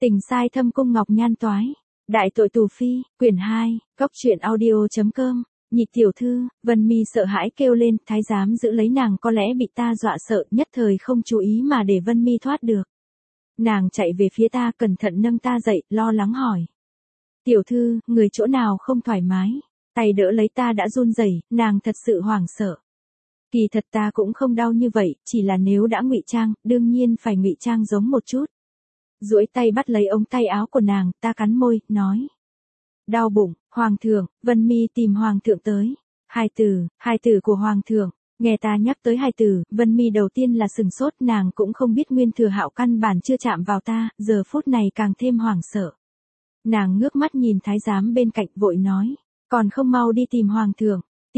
Tình sai thâm cung ngọc nhan toái. Đại tội tù phi, quyển 2, Cốc truyện audio.com. Nhị tiểu thư, Vân Mi sợ hãi kêu lên, thái giám giữ lấy nàng có lẽ bị ta dọa sợ, nhất thời không chú ý mà để Vân Mi thoát được. Nàng chạy về phía ta, cẩn thận nâng ta dậy, lo lắng hỏi. Tiểu thư, người chỗ nào không thoải mái? Tay đỡ lấy ta đã run rẩy, nàng thật sự hoảng sợ. Kỳ thật ta cũng không đau như vậy, chỉ là nếu đã ngụy trang, đương nhiên phải ngụy trang giống một chút. Duỗi tay bắt lấy ống tay áo của nàng, ta cắn môi, nói. Đau bụng, hoàng thượng, Vân Mi tìm hoàng thượng tới. Hai từ của hoàng thượng. Nghe ta nhắc tới hai từ, Vân Mi đầu tiên là sừng sốt, nàng cũng không biết Nguyên Thừa Hạo căn bản chưa chạm vào ta, giờ phút này càng thêm hoảng sợ. Nàng ngước mắt nhìn thái giám bên cạnh vội nói, còn không mau đi tìm hoàng thượng.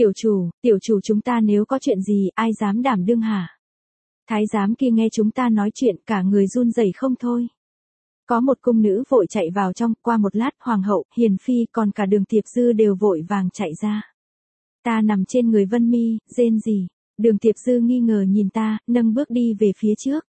Tiểu chủ chúng ta nếu có chuyện gì, ai dám đảm đương hả? Thái giám kia nghe chúng ta nói chuyện, cả người run rẩy không thôi. Có một cung nữ vội chạy vào trong, qua một lát, hoàng hậu, hiền phi, còn cả Đường Tiệp Dư đều vội vàng chạy ra. Ta nằm trên người Vân Mi, rên rỉ. Đường Tiệp Dư nghi ngờ nhìn ta, nâng bước đi về phía trước.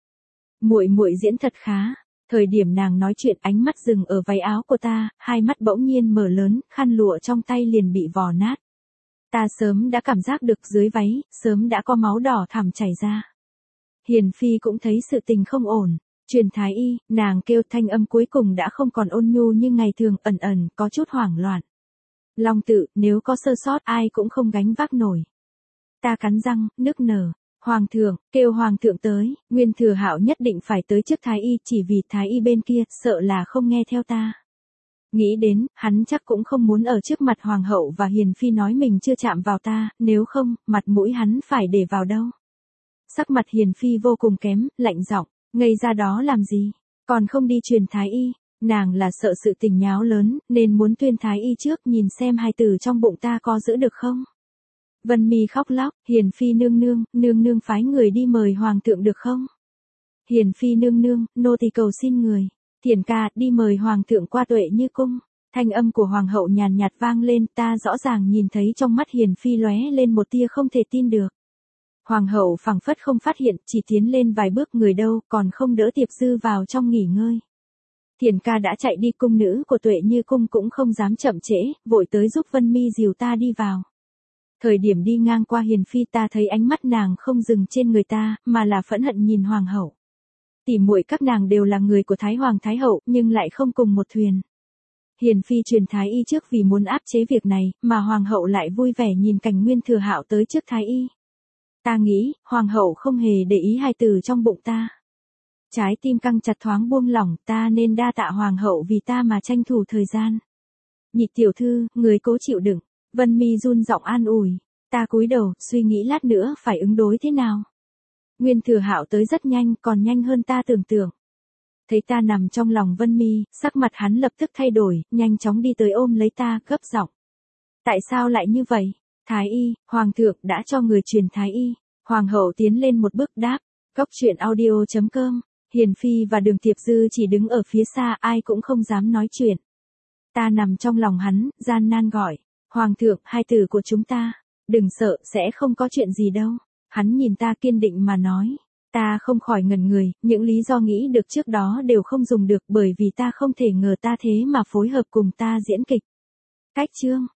Muội diễn thật khá. Thời điểm nàng nói chuyện, ánh mắt dừng ở váy áo của ta, hai mắt bỗng nhiên mở lớn, khăn lụa trong tay liền bị vò nát. Ta sớm đã cảm giác được dưới váy, sớm đã có máu đỏ thẳm chảy ra. Hiền phi cũng thấy sự tình không ổn. Truyền thái y, nàng kêu, thanh âm cuối cùng đã không còn ôn nhu như ngày thường, ẩn có chút hoảng loạn. Long tự, nếu có sơ sót ai cũng không gánh vác nổi. Ta cắn răng, nức nở. Hoàng thượng, kêu hoàng thượng tới, Nguyên Thừa Hạo nhất định phải tới trước thái y, chỉ vì thái y bên kia, sợ là không nghe theo ta. Nghĩ đến, hắn chắc cũng không muốn ở trước mặt hoàng hậu và hiền phi nói mình chưa chạm vào ta, nếu không, mặt mũi hắn phải để vào đâu. Sắc mặt hiền phi vô cùng kém, lạnh giọng, ngây ra đó làm gì, còn không đi truyền thái y. Nàng là sợ sự tình nháo lớn, nên muốn tuyên thái y trước, nhìn xem hai từ trong bụng ta có giữ được không. Vân Mi khóc lóc, hiền phi nương nương phái người đi mời hoàng thượng được không? Hiền phi nương, nô tỳ cầu xin người. Thiền ca, đi mời hoàng thượng qua Tuệ Như cung. Thanh âm của hoàng hậu nhàn nhạt vang lên, ta rõ ràng nhìn thấy trong mắt hiền phi lóe lên một tia không thể tin được. Hoàng hậu phảng phất không phát hiện, chỉ tiến lên vài bước, người đâu, còn không đỡ Tiệp Dư vào trong nghỉ ngơi. Thiền ca đã chạy đi, cung nữ của Tuệ Như cung cũng không dám chậm trễ, vội tới giúp Vân Mi dìu ta đi vào. Thời điểm đi ngang qua hiền phi, ta thấy ánh mắt nàng không dừng trên người ta, mà là phẫn hận nhìn hoàng hậu. Tỉ muội các nàng đều là người của Thái Hoàng Thái Hậu, nhưng lại không cùng một thuyền. Hiền phi truyền thái y trước vì muốn áp chế việc này, mà hoàng hậu lại vui vẻ nhìn cảnh Nguyên Thừa Hạo tới trước thái y. Ta nghĩ, hoàng hậu không hề để ý hai từ trong bụng ta. Trái tim căng chặt thoáng buông lỏng, ta nên đa tạ hoàng hậu vì ta mà tranh thủ thời gian. Nhị tiểu thư, người cố chịu đựng. Vân Mi run giọng an ủi. Ta cúi đầu, suy nghĩ lát nữa phải ứng đối thế nào. Nguyên Thừa Hạo tới rất nhanh, còn nhanh hơn ta tưởng tượng. Thấy ta nằm trong lòng Vân Mi, sắc mặt hắn lập tức thay đổi, nhanh chóng đi tới ôm lấy ta, gấp giọng. Tại sao lại như vậy? Thái y, hoàng thượng đã cho người truyền thái y. Hoàng hậu tiến lên một bước đáp. Cốc truyện audio.com. Hiền phi và Đường Tiệp Dư chỉ đứng ở phía xa, ai cũng không dám nói chuyện. Ta nằm trong lòng hắn, gian nan gọi. Hoàng thượng, hai từ của chúng ta. Đừng sợ, sẽ không có chuyện gì đâu. Hắn nhìn ta kiên định mà nói. Ta không khỏi ngẩn người, những lý do nghĩ được trước đó đều không dùng được, bởi vì ta không thể ngờ ta thế mà phối hợp cùng ta diễn kịch. Cách chương.